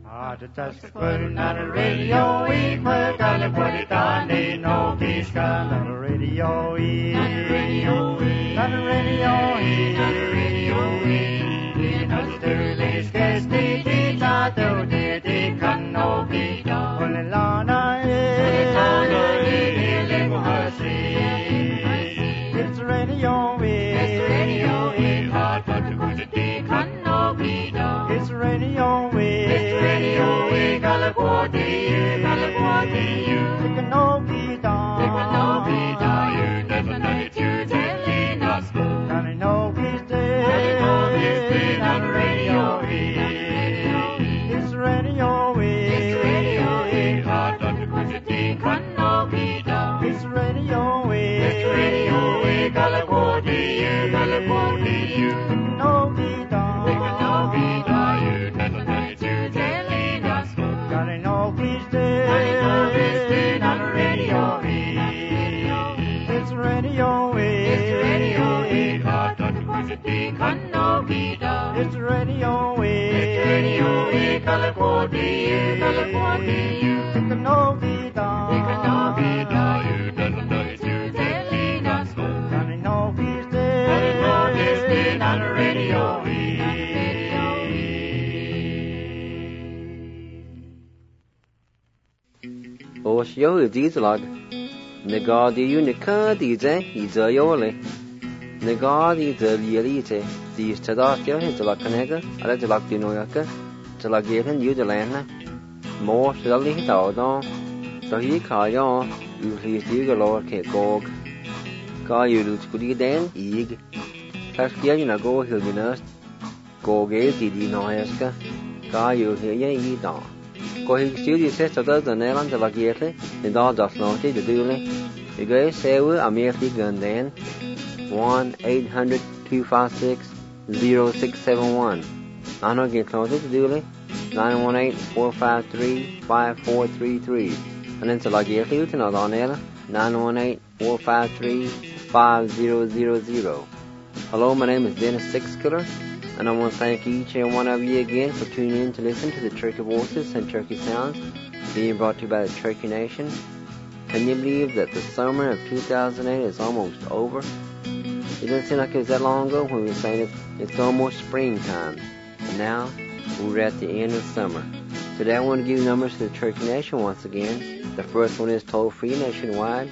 Just putting on the radio, we put on the put it on, they know this kind of radio, on the radio, on the radio, on the radio, in Australia's guest, they did not do, they can know be done. Well, Lana, it's radio, it's radio, hard but the good they can know be done. It's radio, California, they can know be done. They can know be done. You never know it, you telling us. And I know he's dead. On the radio, it's radio, it's radio, hard on the good they can know be done. It's radio, California, you can know be done. They can know be done. You never know it, you telling us. God, I know he's dead. On the radio, it's radio, it's radio, hard on the good they can know be done. It's radio, California, you can know be done. They can know be done. You never know it, you telling us. God, I know he's dead. On the radio. Os yo di zlag. Nega di unica di ze izayole. Nega di zelite. Di stadatio is la canega, ala de la dinoyaka, to la given you the lana. More shelly down. So he kayo, you please dig a lord ke gog. Ka you lose goody den, eg. Taskia in a go hill diners. Go gay di noyaska. Ka you hear ye down. Go he still says to the Neland de la Giete, and all does not to do it. You guys say we are merely gun then 1-800-256-0671. I know get closer to do it 918-453-5433. And then to la Giete, you can on there 918-453-5000. Hello, my name is Dennis Sixkiller. And I want to thank each and one of you again for tuning in to listen to the Turkey Voices and Turkey Sounds being brought to you by the Turkey Nation. Can you believe that the summer of 2008 is almost over? It doesn't seem like it was that long ago when we were saying it's almost springtime. And now we're at the end of summer. Today I want to give you numbers to the Turkey Nation once again. The first one is toll-free nationwide,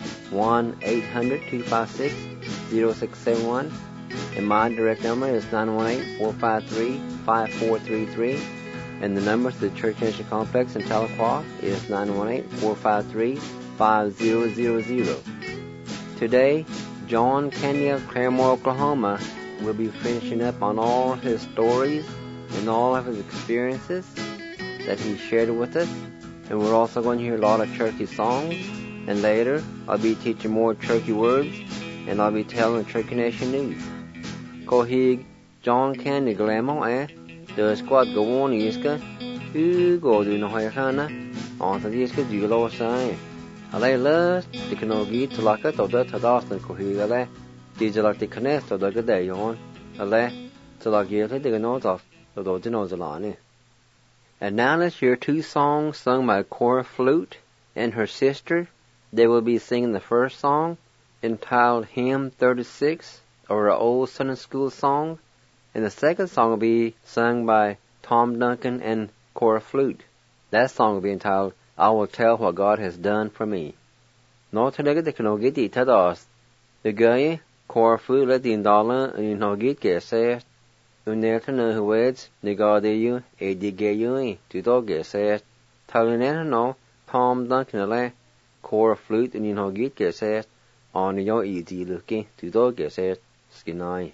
1-800-256-0671. And my direct number is 918-453-5433. And the number to the Church Nation Complex in Tahlequah is 918-453-5000. Today, John Candy of Claremore, Oklahoma will be finishing up on all his stories and all of his experiences that he shared with us. And we're also going to hear a lot of Turkey songs. And later, I'll be teaching more Turkey words and I'll be telling the Turkey Nation news. Kohig John Candy Glamo the squad go on iska who go do no hana on the iska do lo sai ale la tiknogi tlaka to da tadastan kohig ale dijalak tiknes to da gade yon ale tlagi le no to do dino zalani. And now let's hear two songs sung by Cora Flute and her sister. They will be singing the first song entitled Hymn 36, or an old Sunday school song, and the second song will be sung by Tom Duncan and Cora Flute. That song will be entitled I Will Tell What God Has Done For Me. No tolega de kano giti tadas. The guy Cora Flute let the indala in no git get said. Unnerta no words negade you a digayu to dog get said. Talinetta no Tom Duncan ale Cora Flute and you no git get said. On your easy looking to dog get said. Skinai.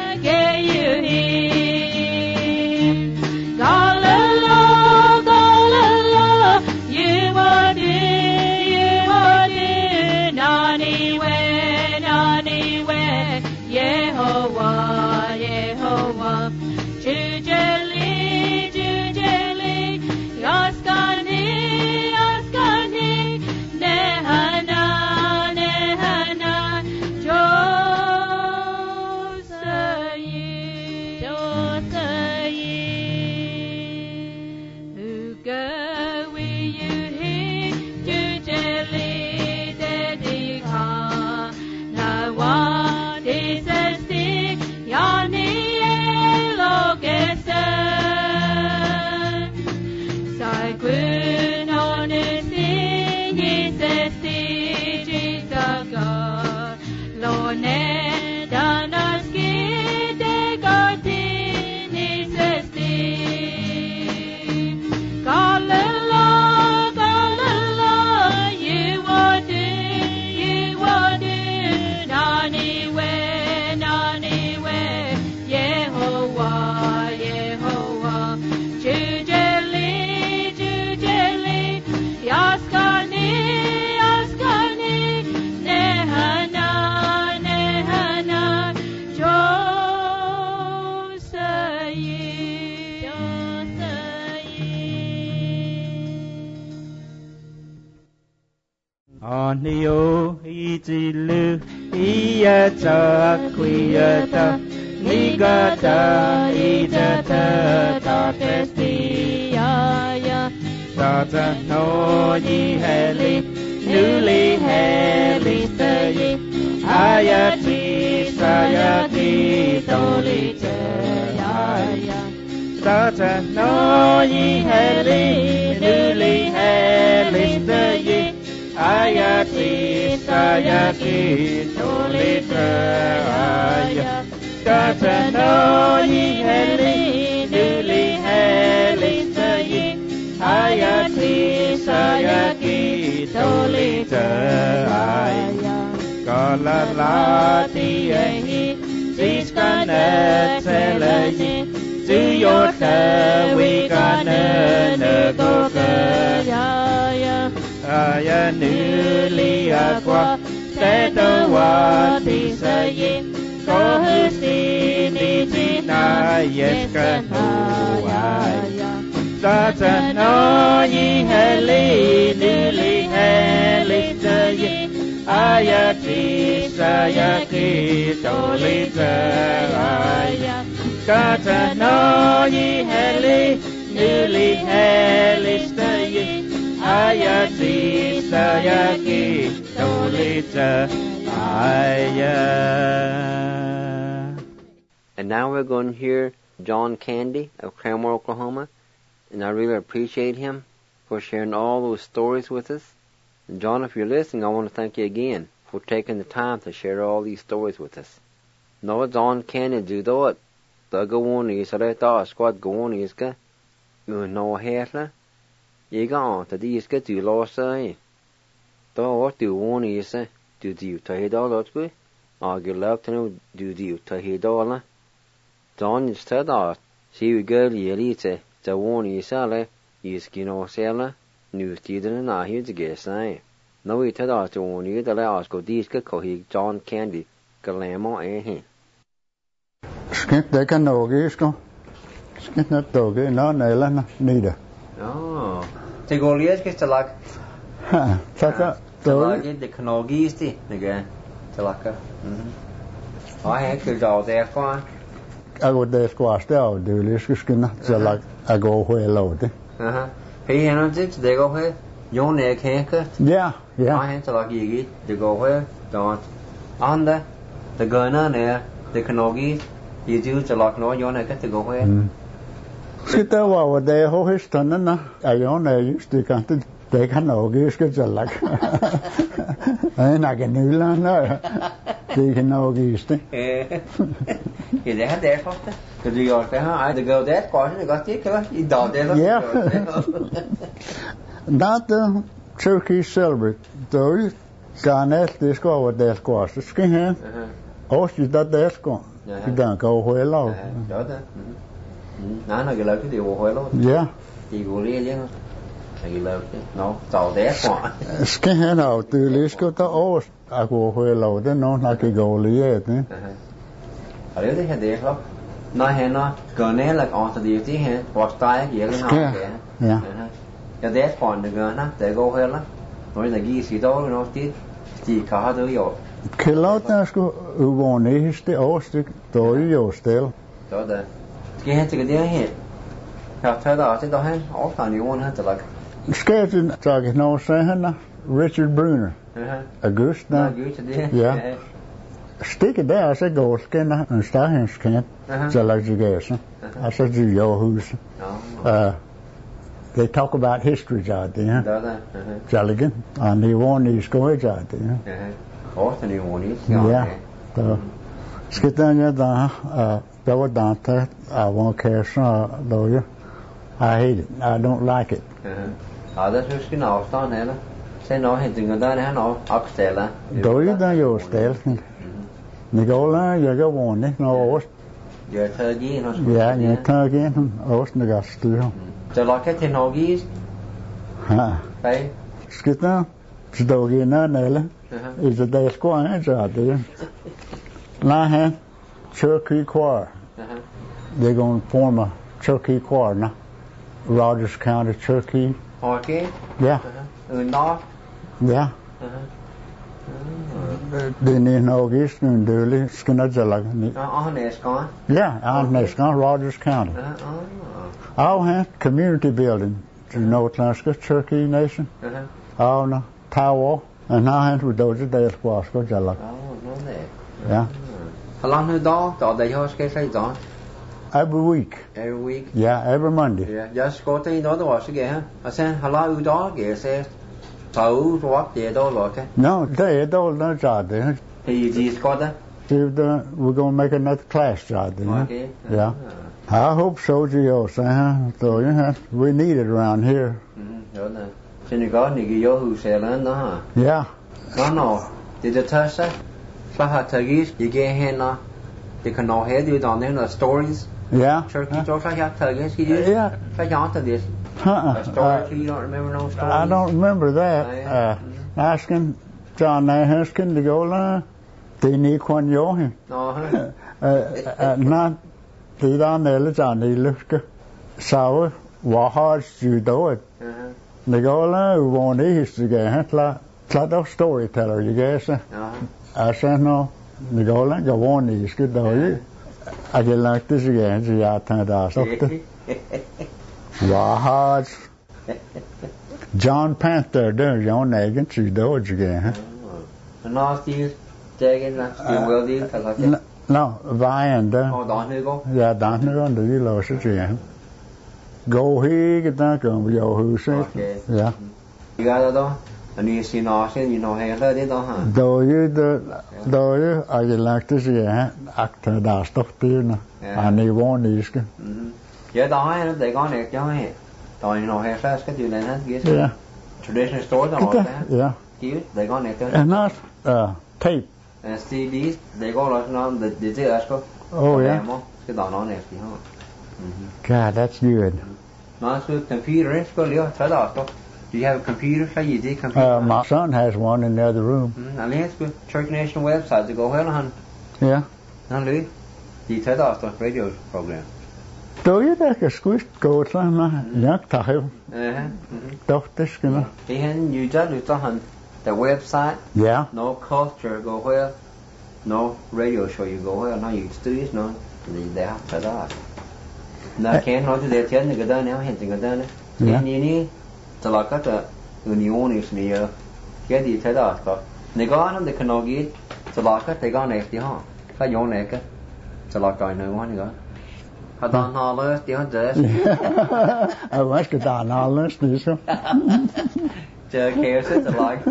Galileo, Onio ijilu iyata kwiyata ligata ijata tatestiyaya tata no yiheli nuli heli stayi ayati sayati tolitayaya tata no yiheli nuli heli stayi ayati sayati tolitaya tata no yiheli nuli heli stayi ayati sayati tolitaya kalalati ehi siskana telayi zuyota wikana nagokaya aya nuli akwa tetawati sayi kohusini jina yeskanaya tata no yiheli nuli heli sayi ayati sayati tolitaya tata no yiheli nuli heli sayi ayati sayati tolitaya. And now we're going to hear John Candy of Claremore, Oklahoma, and I really appreciate him for sharing all those stories with us. And John, if you're listening, I want to thank you again for taking the time to share all these stories with us. No, John Candy do that. The go on is right there, squad go on is good. You know, hair, you go on to these get you lost, eh? Though what do one is, do you tie it all out with? Or you love to know, do you tie it all? John is said that she would go to the one is sell, you skin or seller, news didn't know here to guess, eh? No, we tell us to warn you that I go these good John Candy, Galamo, eh? Skint they can know, Gisco. Skint not dog, no, Nailan, neither. Oh, to go get to like. Taka, the Canogis, again, to like. I had to go there for. I would there squash there, do this skin, so like I go where load. He and they go where your neck hanker. Yeah. I had to like you get to go where, don't. Under the gunner there, the Canogis, you do to like no, your neck to go where. Sit there while they hold his ton and I own a used to come to take a no gears get a luck. And I can new land there. They can know gears. You they had there for the because you are there, I go there, question, you got it, you don't there. Yeah. Not the turkey celebrate, though. Garnet, this go with their squash. The skin here. Oh, she's not there squash. You don't go where low. Nó cái lớn cái điều hồi luôn. Yeah. Thì của lia chứ. Cái lớn nó tàu té quá. Cái hè nào từ lý có ta ô à của hồi lâu đó nó là cái gấu lia thế. Ở đấy thì đẹp lắm. Nó hè nó cái này là on the duty hè, watch tay cái nó kìa. Yeah. Cái đẹp còn được nó để go hết lắm. Nói là ghi xí đó nó chỉ cả đó rồi. Cái lót nó có uốn này thì ô stick tối rồi still. Đó đấy. Cái hết cái đấy hết. Học theo đó chứ đó hết. Ở toàn nhiều hơn hết là. Sketching talking no saying Richard Bruner. Augusta. Yeah. Stick it there, I said go skin and start him skin. So like you guess. I said you yo who's they talk about history out there. Jelligan. And he won these scores out there. Often he won these. Yeah. So skitanya da that was Dante. I won't care though you. I hate it. I don't like it. That's just cái nào đó này đó. Sẽ nói hiện tình người ta này nó upstairs là. Đối với ta vô upstairs. Mình go là giờ cái one đấy nó ốp. Giờ thơ gì nó. Yeah, giờ thơ gì nó ốp nó gas too. Cho lo cái technology. Ha. Đấy. Skita. Đâu gì nữa này là. Is a day squad out there. La ha. Cherokee choir. They're going to form a Cherokee choir now. Rogers County, Cherokee. Okay. Yeah. North. Yeah. Dini Nogis and Dooley, Skinnajalag. Yeah, Nescon, Rogers County. All had community building to North Alaska, Cherokee Nation. All no Tawa, and now had with those days Wasco Jalag. Oh, no, there. Yeah. How long do they host get on? Every week. Every week? Yeah, every Monday. Yeah, just go to the wash again. I said, hello, dog, yes, so what they don't look at? No, they don't know job there. He just got that? We're going to make another class job there. Okay. Yeah. I hope so, Gio. So, yeah, we need it around here. So you got Nigio who said, no, yeah. No. Did you touch that? So, how to use you get here they can know head you down there the stories. Yeah. Turkey jokes like that, tell you, yeah. Like on to this. A story, you don't remember no stories? I don't remember that. Asking John Nahuskin to go, they need one young. Not the down there, Johnny Lufka. So, what hard you do it? They go, who won't eat again, like storyteller, you guess. I said, no. They go, go won't eat good, though you. I get like this again, so I turned out something. Wow, John Panther, there's your name, you do it again. No, Steve, Jagan, you will do it. No, Vian, oh, don't you go? Yeah, don't you go, do you lose it again? Go here, get that going with your who says. Yeah. You got it though? And you see nothing, you know, hey, let it on. Do you, I like to see actor that stuff there, and they won't eat it. Yeah, đó they gone there, cho hay. Rồi you know hair flash cái chuyện này hết kia. Yeah. Traditional store đó. Yeah. Kia they gone there. And not tape. And CDs they go like no the asko. Oh yeah. Cái đó nó này thì ho. God, that's good. Nó số computer có liêu thấy đó có. Do you have a computer? How you do computer? My son has one in the other room. And let's go Church Nation website to go well on. Yeah. Nó lưới. Đi thấy đó radio program. Do you take a squish go to nhắc thầy tốt this kind of he had you just look on the website yeah no culture go where no radio show you go where no you studies no they have to that na can't nói để thiên người ta nếu hiện người ta nữa như ní cho là các người nhiều người nhiều cái gì thế đó có người có nó để cần nói cho là các thầy con này thì họ phải dùng này cái cho là coi nữa quá nữa I don't know this, do you this? I wish I don't know this, do you? Just cares it like.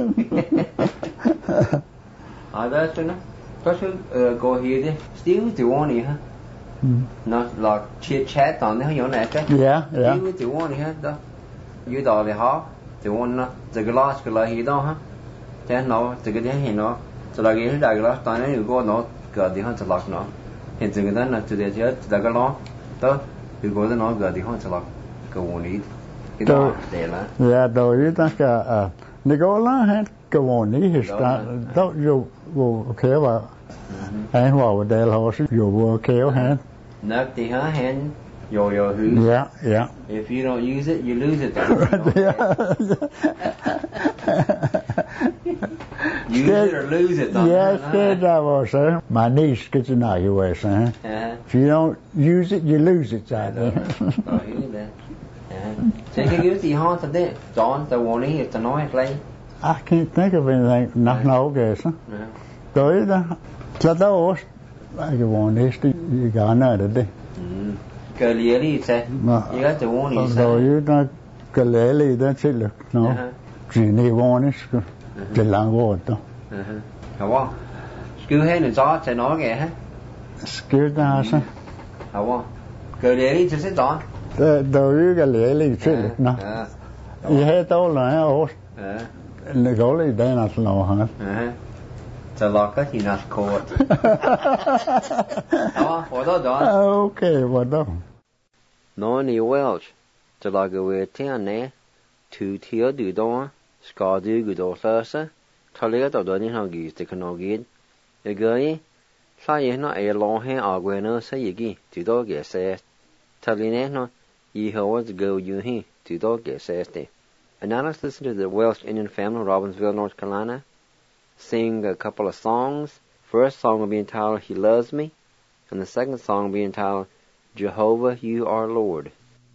That's enough. Just go here, đi. Still do one here. Not like chit chat on the your neck. Yeah. Still do one here, though. You do the half, the one, the glass, the like you don't, huh? Then no, the good thing, you know. So like you the glass, then you go no, got the hunter lock no. Hiện từ người ta to the church, the galon. Đó, thì có thể nói gần thì không sẽ là cầu ổn ít, cái đó để là. Yeah, đối với tất cả, Nicola hết cầu ổn ít thì đó dù vô kéo vào, anh vào để là họ sẽ dù vô kéo hết. Nấc thì hả hẹn, yo who? Yeah. If you don't use it, you lose it. Use it or lose it. Yes, that was my niece gets to know you were saying. If you don't use it, you lose it. So cái gì ho thật đấy, John, the one here to nói play. I can't think of anything. No, guess. Đối đó, là đó, cái one is the you got another day. Cái lìa đi xe, you got the one is. Đối với đó, cái lìa đi đó chỉ lực, no. Chỉ này one is cái lang vô đó. Hả không? Cứ hết là gió sẽ nói kìa hả? Cứ đó sao? Hả không? Cái lìa đi sẽ gió. Đối với cái lìa đi chỉ lực, no. You hết đâu là ô. Nó gọi là đây là lâu hả? So like that, you're not caught. Okay, what though? Noni Welsh, so like a way town there, two tier do door, scar do good or first, Talia or doing how geese they can all get. A guy, say not a long hair or when say you get to dog get says. Talia no, ye how was go you he to dog get says there. And now let's listen to the Welsh Indian family of Robbinsville, North Carolina, sing a couple of songs. First song will be entitled He Loves Me, and the second song will be entitled Jehovah, You Are Lord.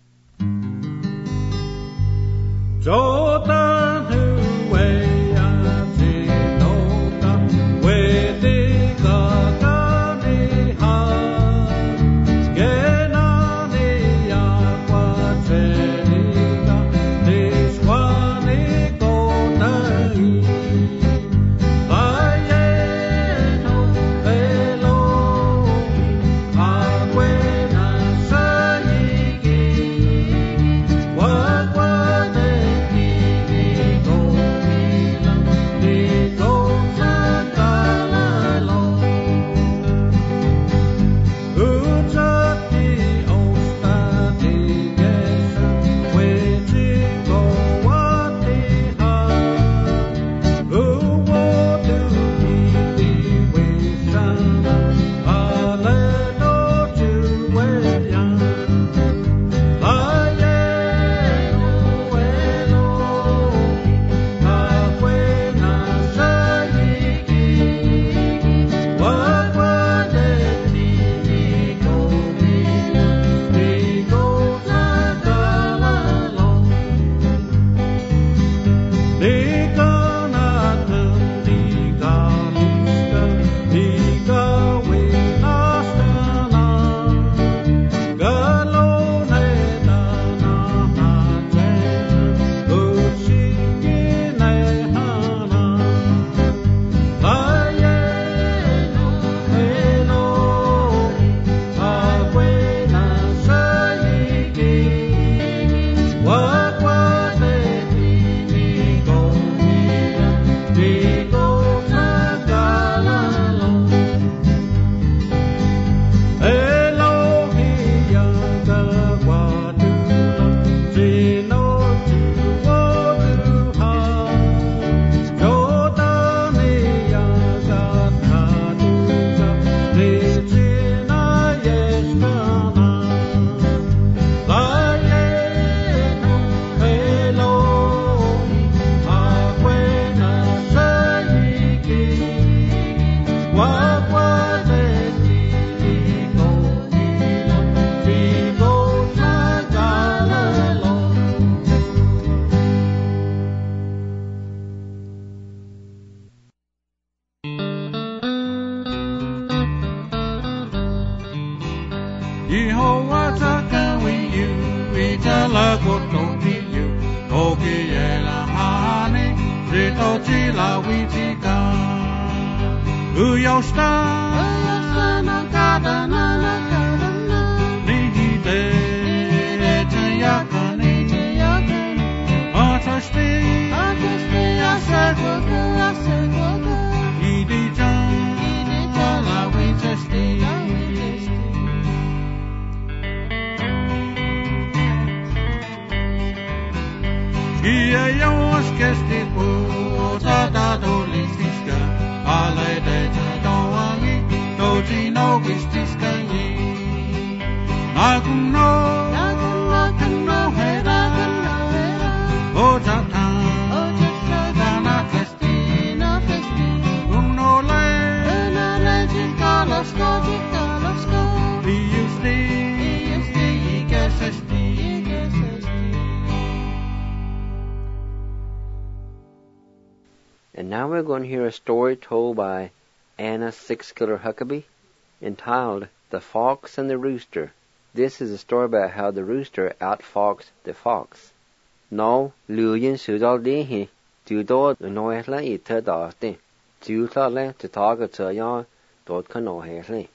And now we're going to hear a story told by Anna Sixkiller Huckabee, entitled The Fox and the Rooster. This is a story about how the rooster outfoxed the fox. Now, Luyin Sudaldihi, Judo, Noehla Ita Dasti, Jutale to talk at Yan, Dot Canohely.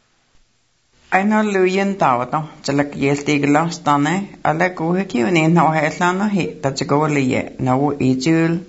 I know Luyin Tauto, Jalak Yestigla Stane, Alakuhiki, and no Heslana hit that's a goalie, no Ejul.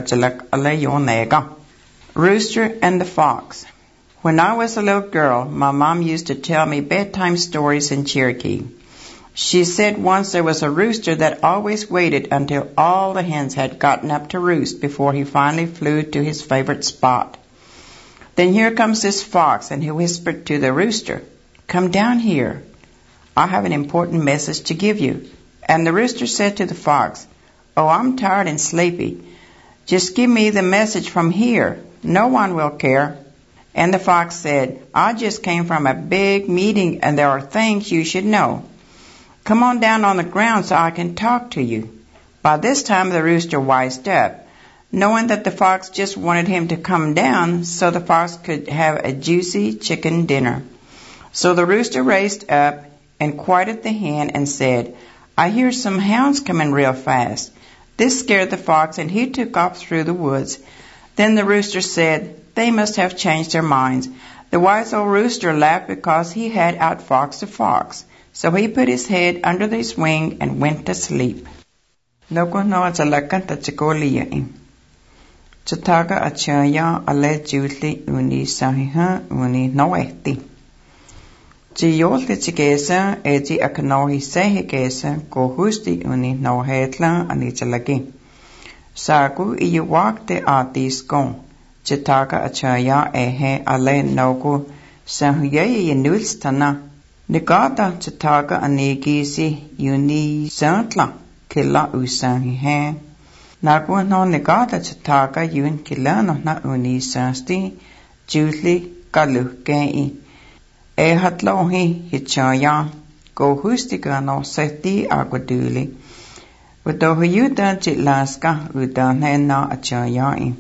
Rooster and the Fox. When I was a little girl, my mom used to tell me bedtime stories in Cherokee. She said once there was a rooster that always waited until all the hens had gotten up to roost before he finally flew to his favorite spot. Then here comes this fox, and he whispered to the rooster, "Come down here. I have an important message to give you." And the rooster said to the fox, "Oh, I'm tired and sleepy. Just give me the message from here. No one will care." And the fox said, "I just came from a big meeting and there are things you should know. Come on down on the ground so I can talk to you." By this time the rooster wised up, knowing that the fox just wanted him to come down so the fox could have a juicy chicken dinner. So the rooster raised up and quieted the hen and said, "I hear some hounds coming real fast." This scared the fox and he took off through the woods. Then the rooster said, "They must have changed their minds." The wise old rooster laughed because he had outfoxed the fox. So he put his head under his wing and went to sleep. Chataga achaya ale jutli uni sahiha uni noeti. Chiyolti chikesa eti akanohi sehikesa kohusti uni nohetla anichalagi. Saku iyuwakte atiskon. Chataga achaya ehe ale noku sahuye yenulstana. Negata chataga anigisi uni santla killa usahihe. Nagwa no negata chataga yun kilano na uni sasti jutli kaluhkei. E hatlohi hichaya go hustika no seti agwaduli. Udohu yuda jitlaska udane na achayai.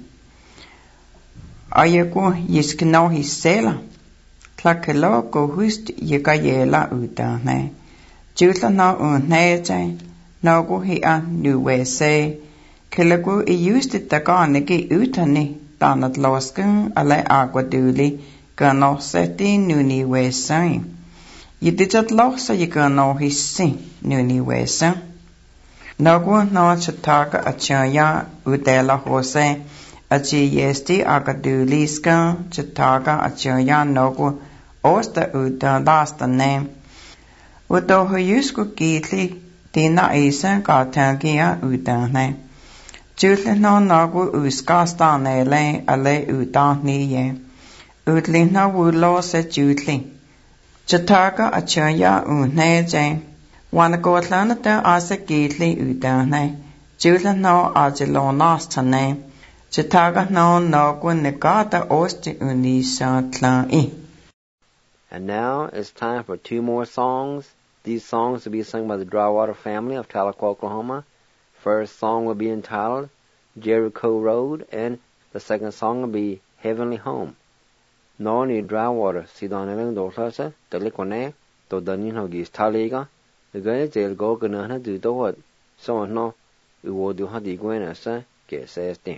Ayaku yiskinohi sela. Tlakelo go hust yikayela udane. Jutla no unhete. Nogu hia nuwe se. Kilagu iusti taganigi utani danat losken ale agwaduli gano seti nuni wesai. Yidijat losa yigano hissi nuni wesa. Nogu no chataga achaya udela hose achi yesti agaduliska chataga achaya nogu osta udalasta ne. Udohu yusku gitli dina isa gatangia udane. Jutli no nagu uskastane le ale udaniye. Udli no wulo se jutli. Chataga achaya uneje. Wanagotlanata asa gitli udane. Jutli no ajilonas Chataga no nagu negata osti unisa tlai. And now it's time for 2 more songs. These songs will be sung by the Drywater family of Tahlequah, Oklahoma. First song will be entitled Jericho Road, and the second song will be Heavenly Home. No ni Drywater, Sidoneling Dorsa, Tahlequah, to Danin Hogis Taliga, the guy jail go gonna do the what, so no, we will do Hadi Gwenasa, get says them.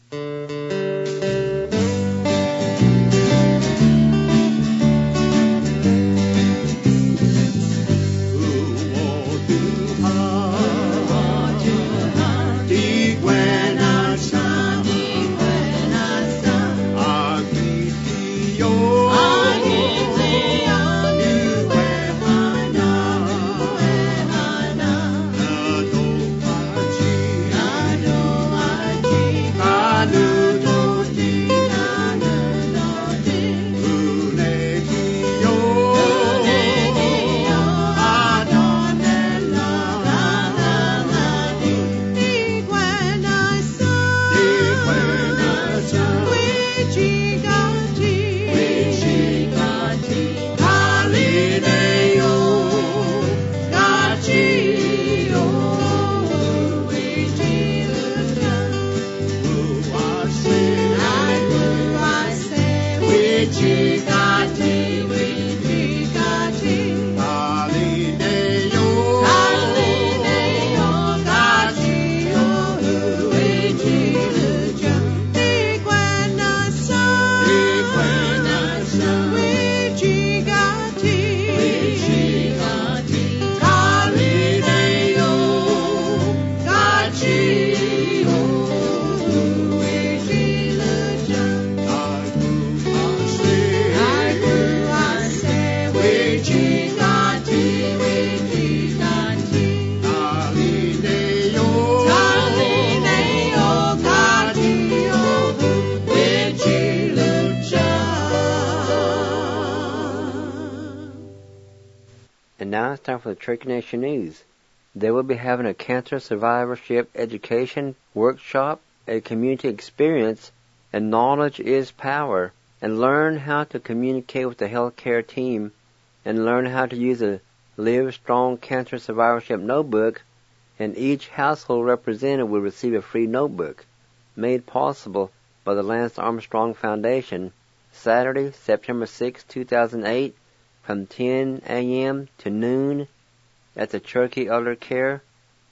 And now it's time for the Cherokee Nation News. They will be having a cancer survivorship education workshop, a community experience, and knowledge is power, and learn how to communicate with the healthcare team, and learn how to use a Live Strong Cancer Survivorship notebook, and each household representative will receive a free notebook, made possible by the Lance Armstrong Foundation, Saturday, September 6, 2008, from 10 a.m. to noon at the Cherokee Elder Care,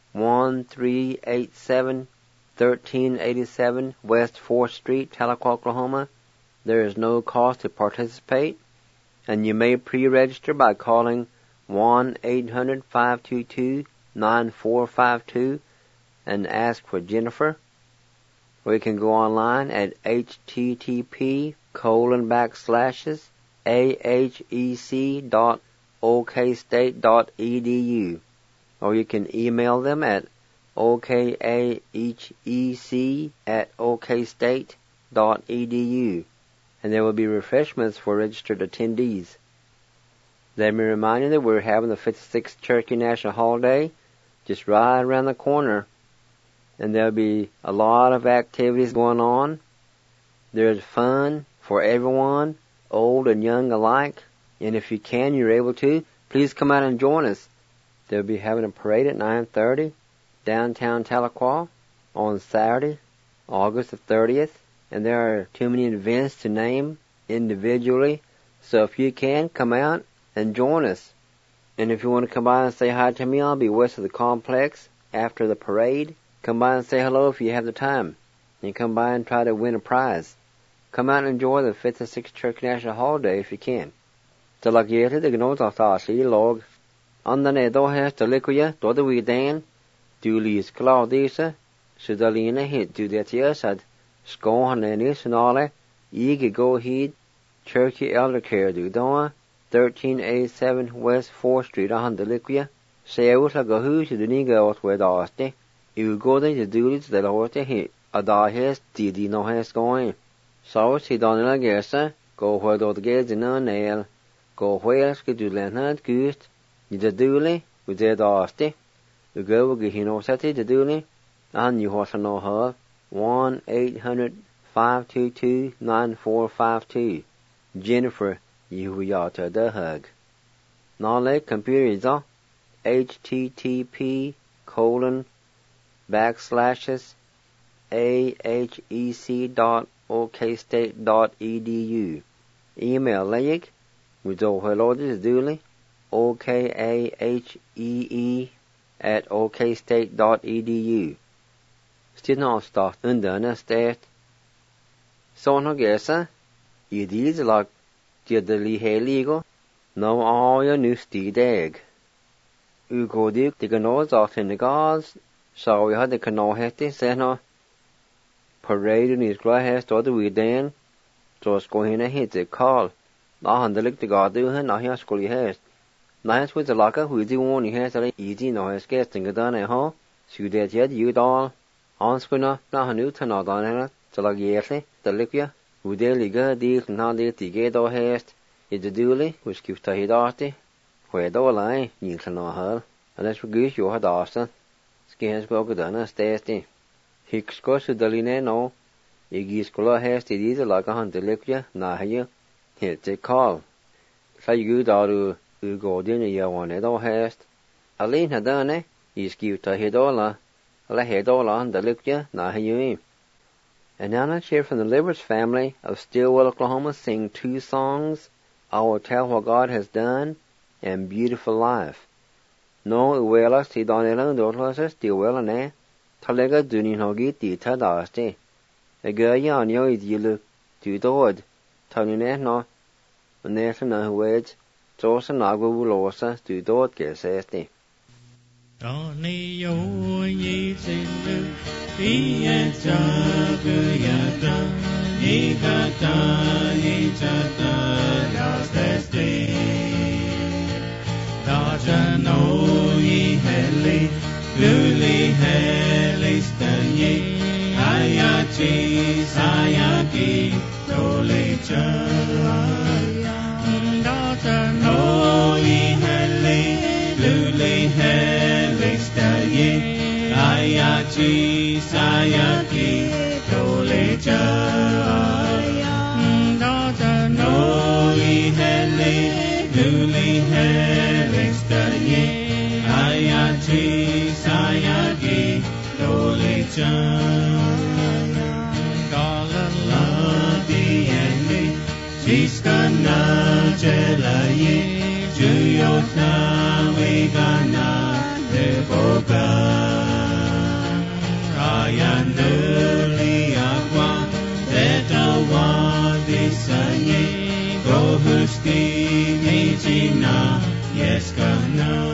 1387 1387 West 4th Street, Tahlequah, Oklahoma. There is no cost to participate, and you may pre-register by calling 1-800-522-9452 and ask for Jennifer. Or you can go online at http://ahec.okstate.edu, or you can email them at okahec@okstate.edu, and there will be refreshments for registered attendees. Let me remind you that we're having the 56th Cherokee National Holiday just right around the corner, and there'll be a lot of activities going on. There's fun for everyone, old and young alike, and if you can, you're able to, please come out and join us. They'll be having a parade at 9:30 downtown Tahlequah on Saturday, August the 30th, and there are too many events to name individually, so if you can, come out and join us. And if you want to come by and say hi to me, I'll be west of the complex after the parade. Come by and say hello if you have the time, and come by and try to win a prize. Come out and enjoy the 56th Cherokee National Holiday if you can. Talagieta de Gnotasi log Andane dohes Taliquia, Dodawi Dan, Dulis Claudisa, Sudalina hit to the Tiasad, Scohanenis and all, Ig go heed, Cherokee Elder Care do Doa, 1387 West 4th Street, Deliquia, Seutla go who to the Niga with Oste, you go to the Dulis that Horte hit, a dahes, Didi no has going. So, si Donilla Gersa, go where the gates in a nail, go where to Leonard Gust, the Dooley, with their Oste, you go with Gihino Seti, the Dooley, and you horse no her, 1-800-522-9452. Jennifer, you yata the hug. Nale computer is on http://ahec.okstate.edu. Email Layig with the Helodis Dooley, okahee@okstate.edu. Still not start under stat Son hogesa, idis lag diadali heligo, no aya nusti deg. Ugodik de ganoz off in the gaz, so we had the cano hete, sehna parade in his glahest or the weedan, so skohina hit the call. Na handelig the gadu, na here skoli hest. Nice with the laka, who is the one he has a easy no his guest and get on a ho, so that yet you doll. Anspuna, na hanu to not on it, to lag yearly, the liquia, who daily good deal and how they get or hast, is the duly, which gives to his arty, where do lie, you can know her, unless we goose you had Austin. Skins go good on a tasty. Hicks goes to the line no, you geese color hast it either like a hunter liquia, na here, hit a call. Say you out Ugodian a one at all hast. Aline had done it, you give to his dollar. La hedola the liquia na hiyuim. And Anna Cheer from the Livers family of Stillwell, Oklahoma sing 2 songs, I Will Tell What God Has Done and Beautiful Life. No uwela si donela dorlasa Stillwell ne, talega dunin hogi tita daste. A gaya on yo is yilu, tu dood, tanine no, nesa na huwed, sosa nagu losa, tu dood gesesti. Donny yo ye sindu, ye chagu yata, ye kata, ye chata, yastesti. Daja no ye heli, luli heli stanye, ayachi, sayaki, dole chaya. Daja no ye heli, luli heli stanye, ayachi, sayaki, dole chaya. Daja no ye heli, luli heli stanye, ayachi, sayaki, dole chaya. Galala diyendi, jiskana jelaye, juyotna vegana devoga. Ayanuli agwa, detawa disaye, gohusti mijina, yeskana.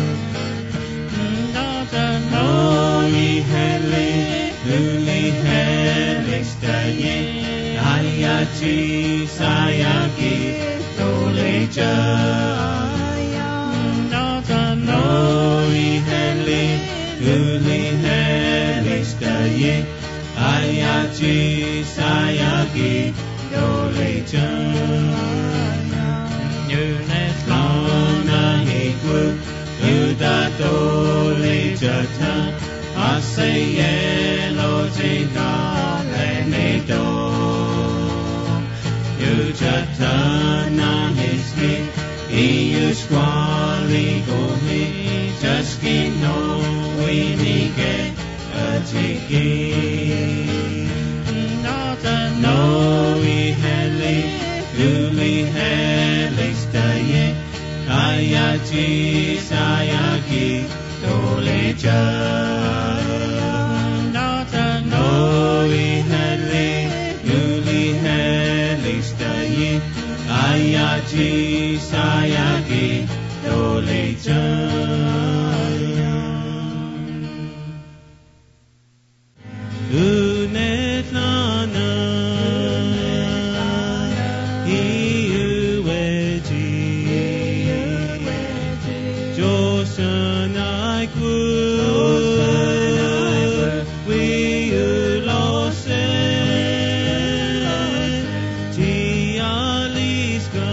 Data no ihele, luli hele staye, ayachi sayaki, dole chaya. Data no ihele, luli hele staye, ayachi sayaki, dole chaya. Yunet lana hikwu, yuda dole jata, aseye lo jita lenedo. Yujata na hiski, iyushwali gohi, jaski no winike atiki. Nata no ihele, luli hele staye, ayachi sayaki, dole chaya. Nata no ihele, luli hele staye, ayachi sayaki, dole chaya. Unet lana, iuweji, Josanai kwu, we ulose, tialiska,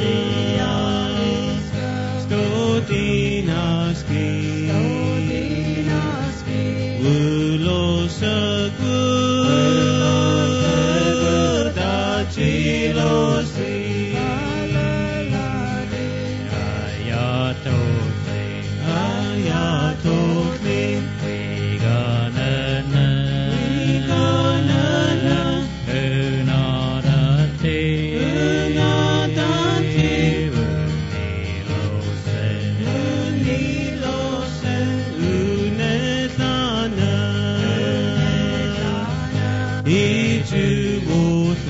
stodinaski, ulosa kwu, dachilosi, ayatokli, we gonna Ichu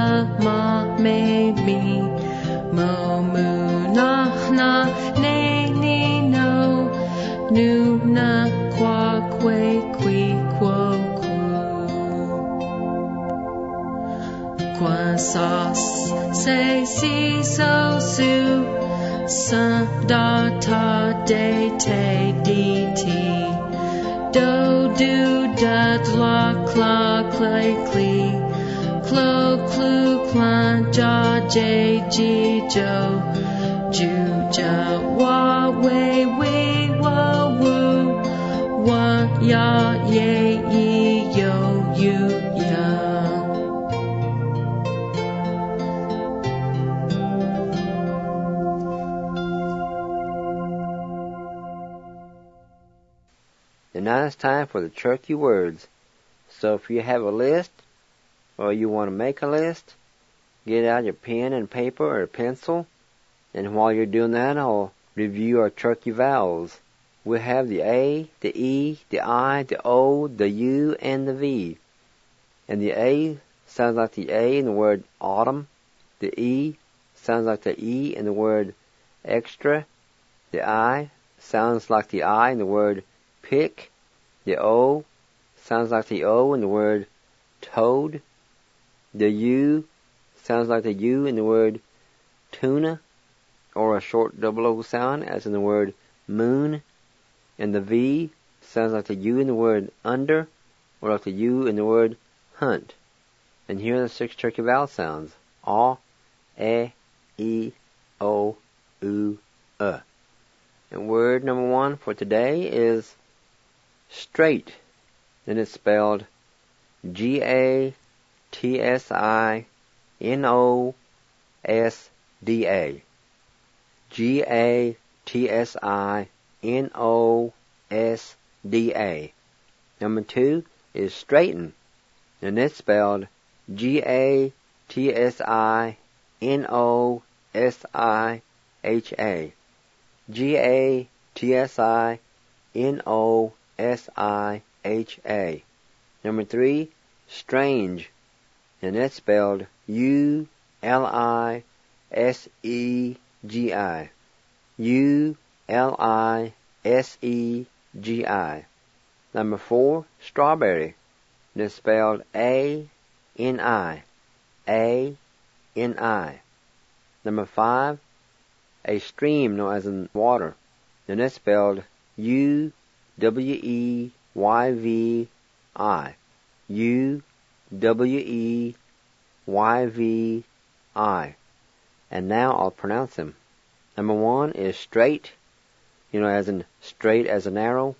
ma me mi mo mu na na ne ni no nu na qua que qui quo qua sa se si so su sa da ta de te di ti do do da la cla clay clee clo clu clan ja j g jo ju ja wa we wa woo wa ya ye yi yo you ya. And now it's time for the Cherokee words. So if you have a list, or you want to make a list, get out your pen and paper or a pencil, and while you're doing that, I'll review our Cherokee vowels. We'll have the A, the E, the I, the O, the U, and the V. And the A sounds like the A in the word autumn. The E sounds like the E in the word extra. The I sounds like the I in the word pick. The O sounds like the O in the word toad. The U sounds like the U in the word tuna, or a short double O sound as in the word moon. And the V sounds like the U in the word under, or like the U in the word hunt. And here are the 6 Cherokee vowel sounds. A, E, O, U, And word number 1 for today is straight. And it's spelled G-A-T-S-I-N-O-S-D-A. G-A-T-S-I-N-O-S-D-A. Number 2 is straighten. And it's spelled G-A-T-S-I-N-O-S-I-H-A. G-A-T-S-I-N-O-S-I-H-A. Number 3, strange. And that's spelled U-L-I-S-E-G-I. U-L-I-S-E-G-I. Number 4, strawberry. And it's spelled A-N-I. A-N-I. Number 5, a stream, known as in water. And that's spelled U-W-E-Y-V-I. U-W-E-Y-V-I. And now I'll pronounce them. Number 1 is straight, as in straight as an arrow.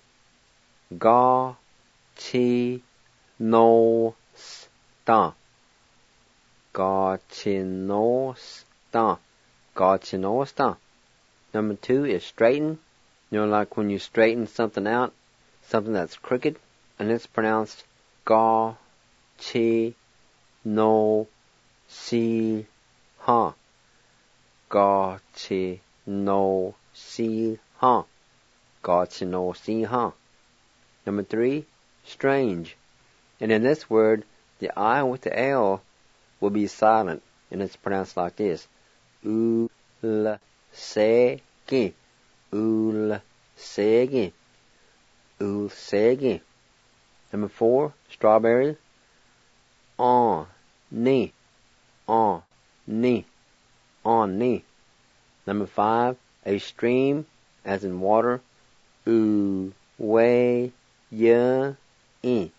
Ga-chi-no-sta. Ga-chi-no-sta. Ga-chi-no-sta. Number 2 is straighten, like when you straighten something out, something that's crooked, and it's pronounced ga-chi-no-si-ha. Ga-chi-no-si-ha. Ga-chi-no-si-ha. Number 3, strange. And in this word, the I with the L will be silent, and it's pronounced like this. U-l-se-gi. U-l-se-gi. U-l-se-gi. Number 4, strawberry. On-ni. On-ni. On-ni. Number 5, a stream, as in water. U-we-ya-i.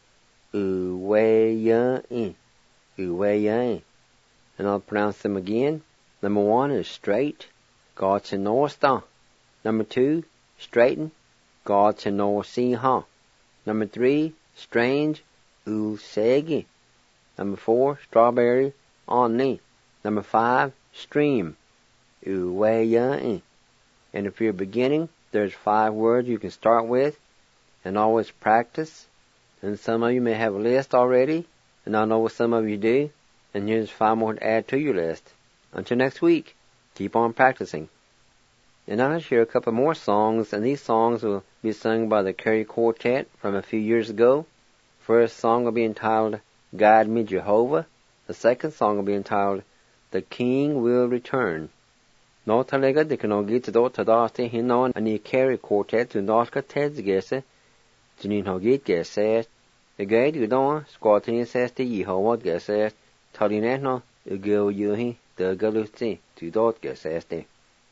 U-we-ya-i. U-we-ya-i. And I'll pronounce them again. Number 1 is straight. Ga-chi-no-sta. Number 2, straighten. Ga-chi-no-si-ha. Number 3, strange. U-se-gi. Number 4, strawberry. On-ni. Number 5, stream. U-we-ya-i. And if you're beginning, there's 5 words you can start with, and always practice. And some of you may have a list already, and I know what some of you do, and here's 5 more to add to your list. Until next week, keep on practicing. And I'll share a couple more songs, and these songs will be sung by the Carey Quartet from a few years ago. First song will be entitled, Guide Me Jehovah, The second song will be entitled, The King Will Return. Nå talega dikanogi to tadasti hinon ani carry quartet to noska teds gese, jinin hogit gese, the guide you don't squatting says to Yehovah gese, talinetno, the girl yuhi, the galuti, to dot gese.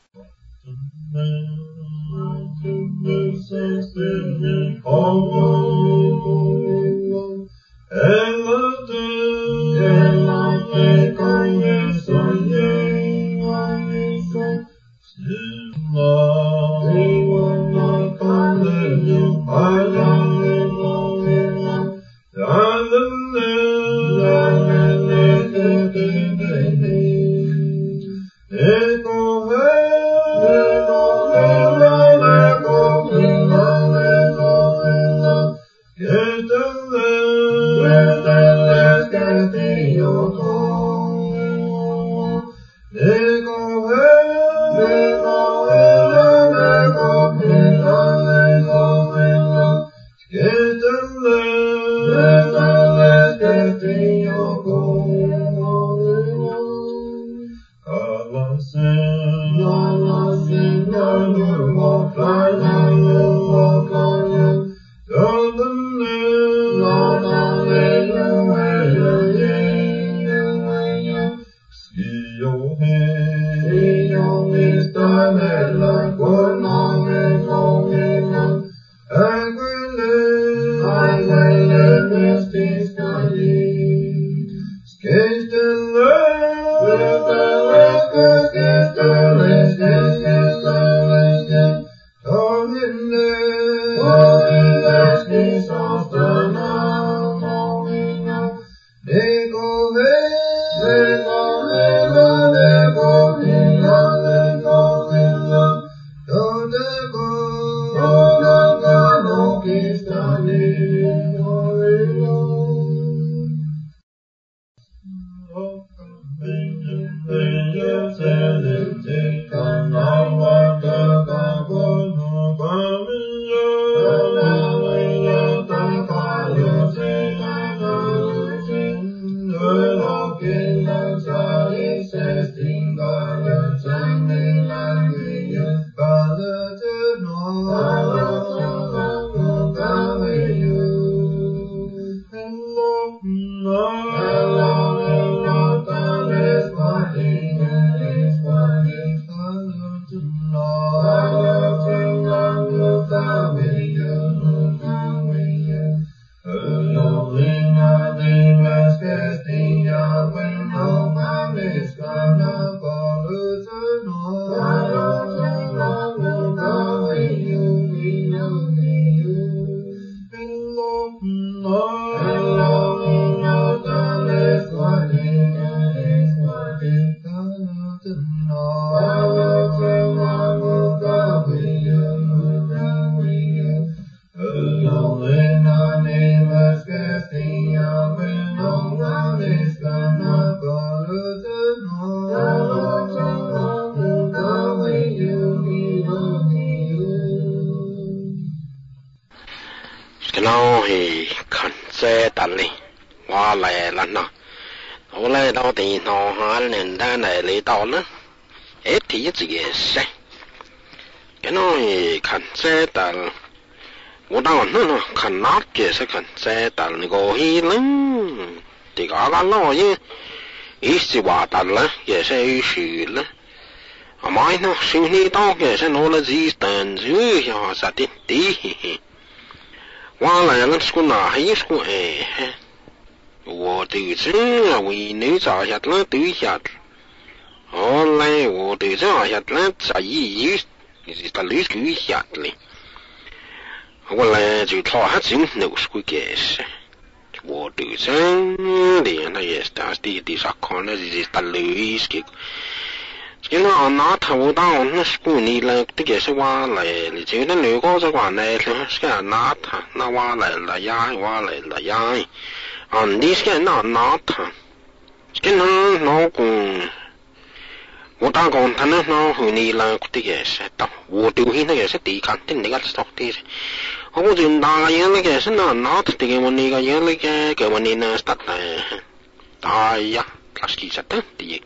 Nó thì khẩn xe tận đi qua lại lần nào ở lại đâu thì nó hóa nên ra này lấy tàu nữa hết thì chỉ cái xe cái nó thì khẩn xe tận của đâu nó khẩn nát kia sẽ khẩn xe tận có hi lắm thì có cái lo chứ ý gì quá tận là cái sẽ ý sự là mai nó siêu ni tao cái sẽ nó là gì tận chứ họ sẽ tin tí qua lại là school nào hay school我对这为你找下了对下后来我对这下了在意是在里对下里后来就他还真no school guess 我对这连那也是他第啥看那是在里去因为拿头到那school你了这个是话来你觉得你个这话呢是拿他那话来了呀话来了呀你是拿他cái nó cũng 我打工他那那和你了这个是到我丢弃那个是第看定那个是到底我就拿个那个是拿他这个问题个那个问题呢是的 taia klaskisata ti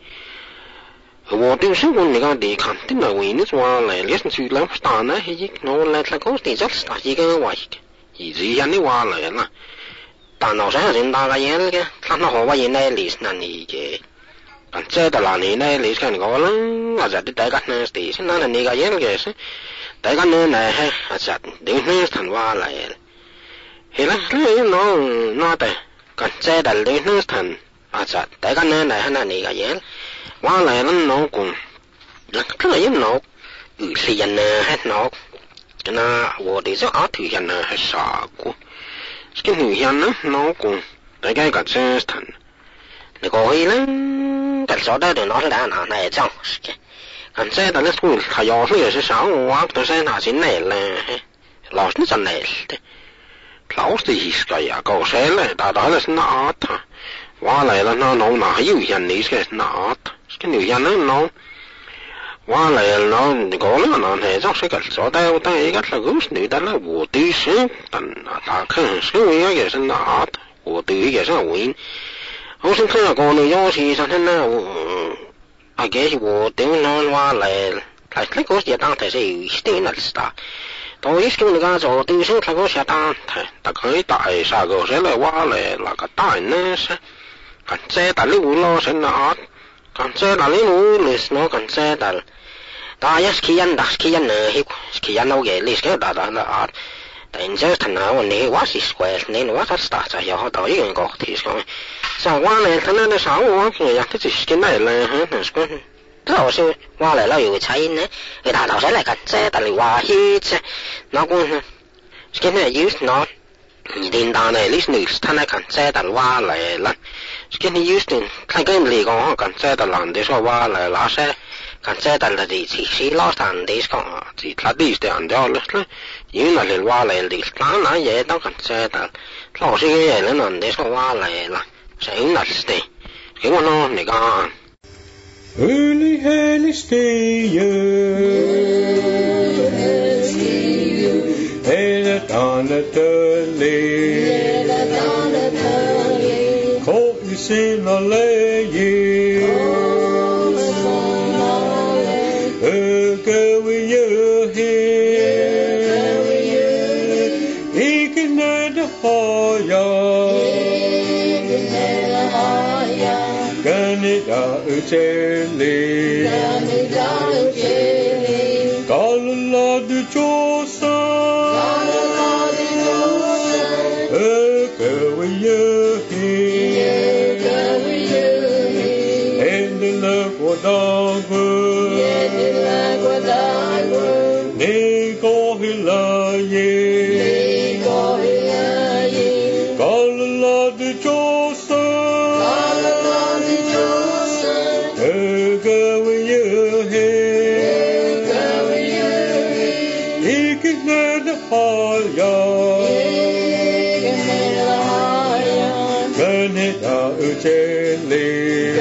wo tu se kun niga de kan tin na win is wa la listen to lam stana he no la la ko ti zal sta ji ga wa ji ji ya ni wa la na ta no sa rin da ga yen ke ta no ho wa yen na lis na ni ke kan che da la ni na lis kan ko la a za de da ga na sti sin na ni ga yen ke se da ga na he a za de ne tan wa la he la no no ta kan che da de ne tan a za da ga na na ni ga yen wa la nó cũng rất là giống nó thì dành hết nó na wo de zo a thì dành hết sa của cái người hiện nó cũng đại cái cả chân thành để có ý lắm tại sao đây để nó đã nào này trong anh sẽ đã lấy thuốc thay cho cái gì sao quá tôi sẽ拿钱来了老是真来的老是意思个呀搞谁了大大的是那他wa lại là nó nào yêu hiện này cái nó cái điều hiện nó wa lại nó có là nó hệ trong cái chỗ đây cái là gốc nữ đó là vô tư sinh tận ta khơi sinh cái cái nó vô tư cái cái win ông sinh khơi là con người do thì sao thế nào cái vô tư nó wa lại cái cái gì đang thấy gì cái nó là tôi ý kiến người ta tư sinh cái cái đang thấy ta khơi tại sao cái sẽ là wa lại là cái tai nữa kan se ta li ulo sen na at kan se ta li nu lis no kan se ta ta ya skian hi skian no ge lis ke da na at ta in se ta na won ni was is square ni no was sta ta ya ho ta yi ko ti so sa wa ne ta na sa wa ke ya ti skin na le ha na sko ta se wa le la yu chai ne ge ta ta se le kan se ta li wa hi che no ko skin na use not你听到呢？你是他那看在的话来了，给你有点看跟你讲看在的人的说话来了噻，看在的了的其实老三的讲，只他的是安掉了，因为那里话来的，当然也当看在的，老是个人人的说话来了，谁那是的？给我弄那个。 Yli helistiö, heidät annetteli, kohdisina leiji, ökövi jöhi, ikinäidä hajaa. Kanida ucheli, kalala du chosa, ökövi jöhi, endillä kodagu, ne kohilla je, kalala du chosa. Kanida ucheli,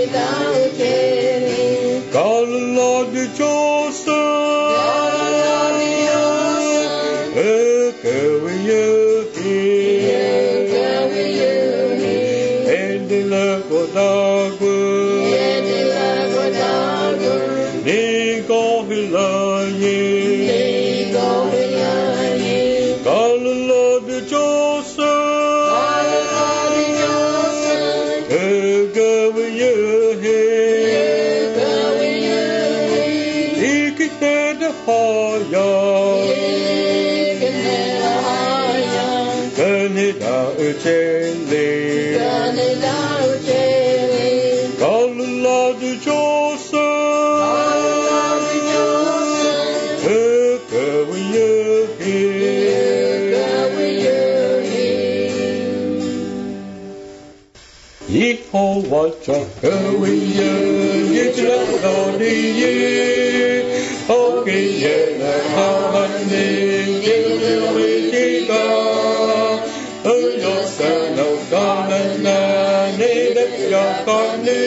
kalala du chosa, ökövi jöhi, endillä kodagu, ne kohilla je, kalala du chosa, ökövi jöhi, ikinäidä hajaa. Kanida ucheli, kalala du chosa, ökövi jöhi. Jehova kövi jöhi, jöhi, Oki jena havani, jöhi Öjosana kanana, nedet jakani,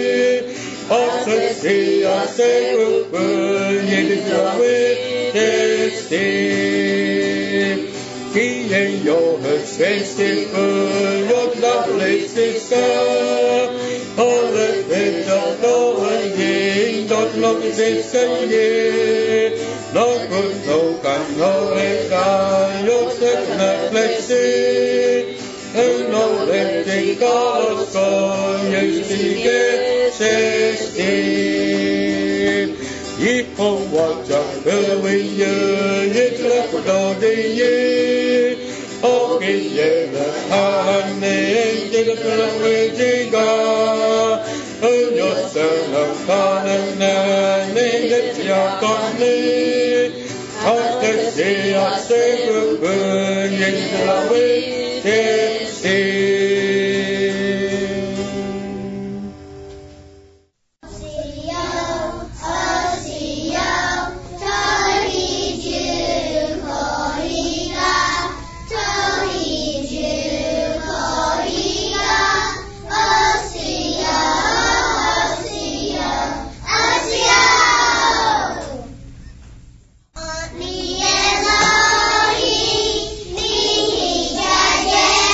Aksesiya serupu, yedet javitesti. Kien johut svestipu, jodla blitsika, lộc dê xây ye nó cơn thâu càng nó lê ca yốt sức nạc lê xí hương nó lê chê ca lô co như xì ghê xê xì yếp hô hoa chẳng cơ vi dơ yếp lắc đồ đi yê ô kì yê lạ hàn nê chê lắc lắc lê chê ca hương nhốt sơ lọc ta nâng nà nê lết ya con nê hát tê xê ya xê cơ cơ yê la vê tê xê Yeah.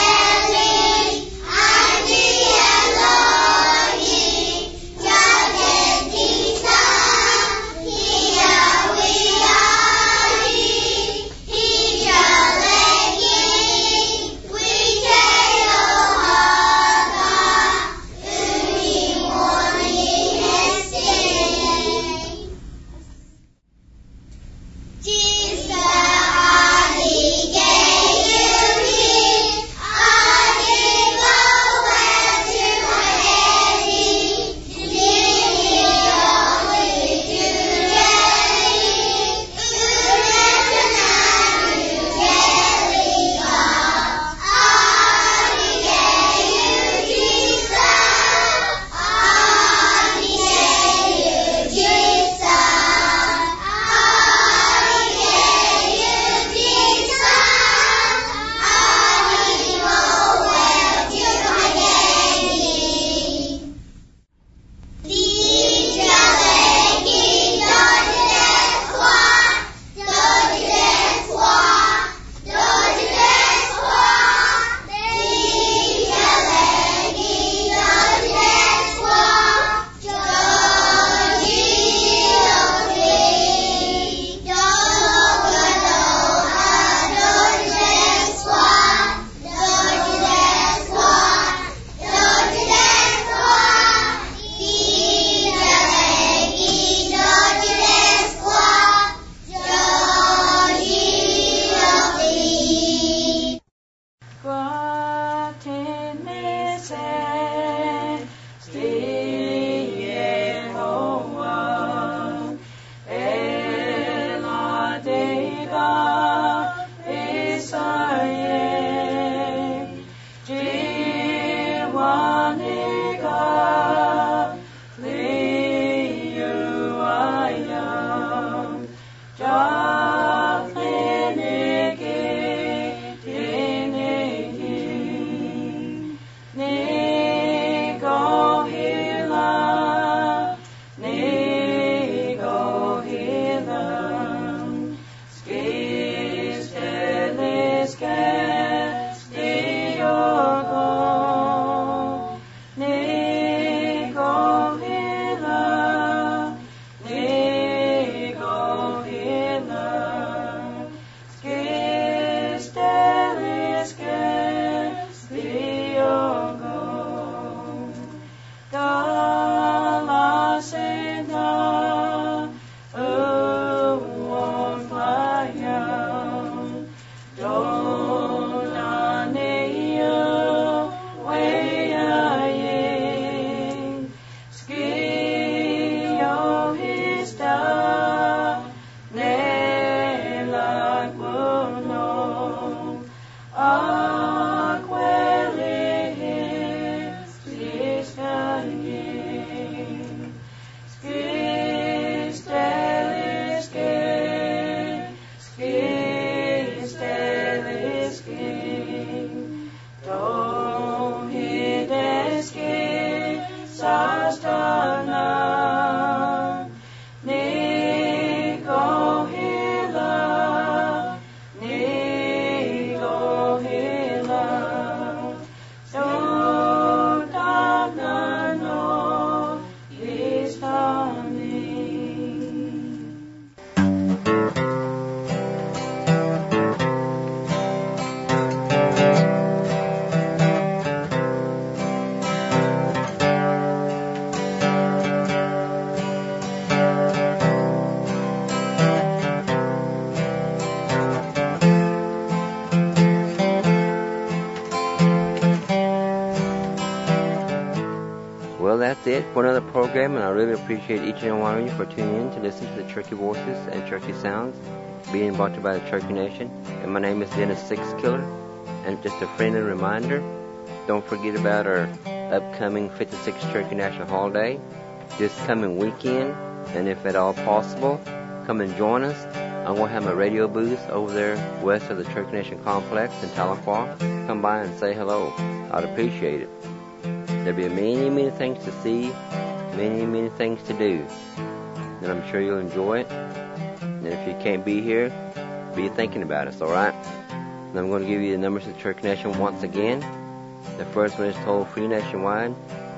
it for another program, and I really appreciate each and every one of you for tuning in to listen to the Cherokee Voices and Cherokee Sounds being brought to you by the Cherokee Nation. And my name is Dennis Sixkiller, and just a friendly reminder, don't forget about our upcoming 56th Cherokee National Holiday this coming weekend, and if at all possible, come and join us. I'm going to have my radio booth over there west of the Cherokee Nation Complex in Tahlequah. Come by and say hello. I'd appreciate it. There'll be many things to see, many things to do, and I'm sure you'll enjoy it. And if you can't be here, be thinking about us, alright? And I'm going to give you the numbers of the Cherokee Nation once again. The first one is toll-free nationwide,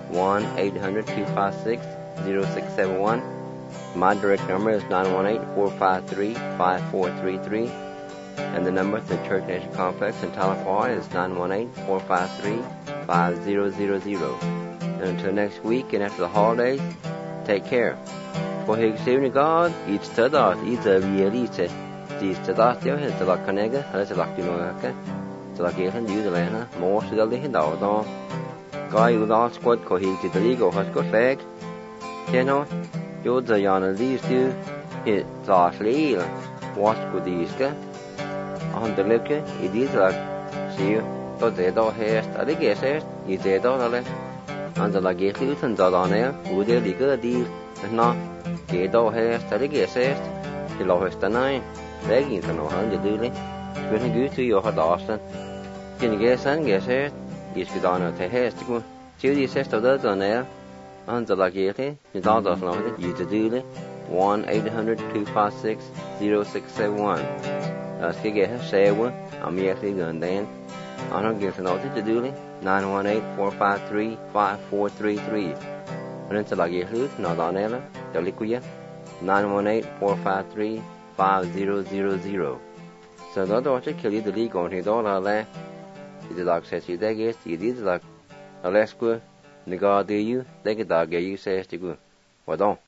1-800-256-0671. My direct number is 918-453-5433. And the number to the Cherokee Nation Complex in Tahlequah is 918-453-5000. And until next week and after the holidays, take care. For his saving God, each tadat, each of ye elite, these tadat, you have to lock a nigger, and to lock you know, to lock you and do the lana, more to the little dog. Guy, you lost squad, cohe to the legal, has got fag. You know, you're the yana, these two, it lost leal, watch with these guys. On the liquor, it is like, see you, but they don't have, I think it's it, you say don't, and the luggage and on there, would they be good deal, and not. Cái đâu hết, tại cái xét, thì lo hết tận đấy gì thằng nào hơn thì đưa lên, cứ thằng cứ tùy vào họ đỏ sen, cái sáng cái xét, ít cái đó nữa thì hết, chứ chứ đi xét tao đó rồi nè, anhจะ like it, thì đó đó là nó gì thì đưa lên, 1-800-256-0671, cái hết xe quá, nghe thì gần đến, anh không cái nào thì đưa lên, 918-453-5433. And to like you, no donella, the liquia, 918-453-5000. So the daughter kill you the league on his dollar there. The dog says you there, guess you did like a less good. The guard do you, they get dog, you says to go. Well, don't.